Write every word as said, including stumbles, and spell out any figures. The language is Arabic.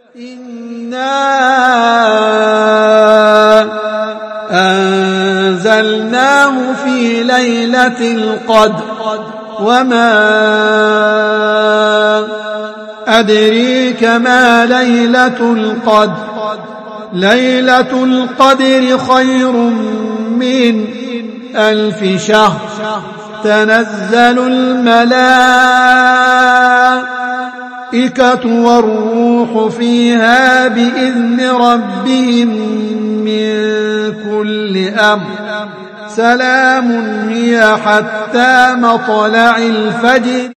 إنا أنزلناه في ليلة القدر وما أدريك ما ليلة القدر ليلة القدر خير من ألف شهر تنزل الملائكة والروح فيها بإذن ربهم من كل أمر سلام هي حتى مطلع الفجر.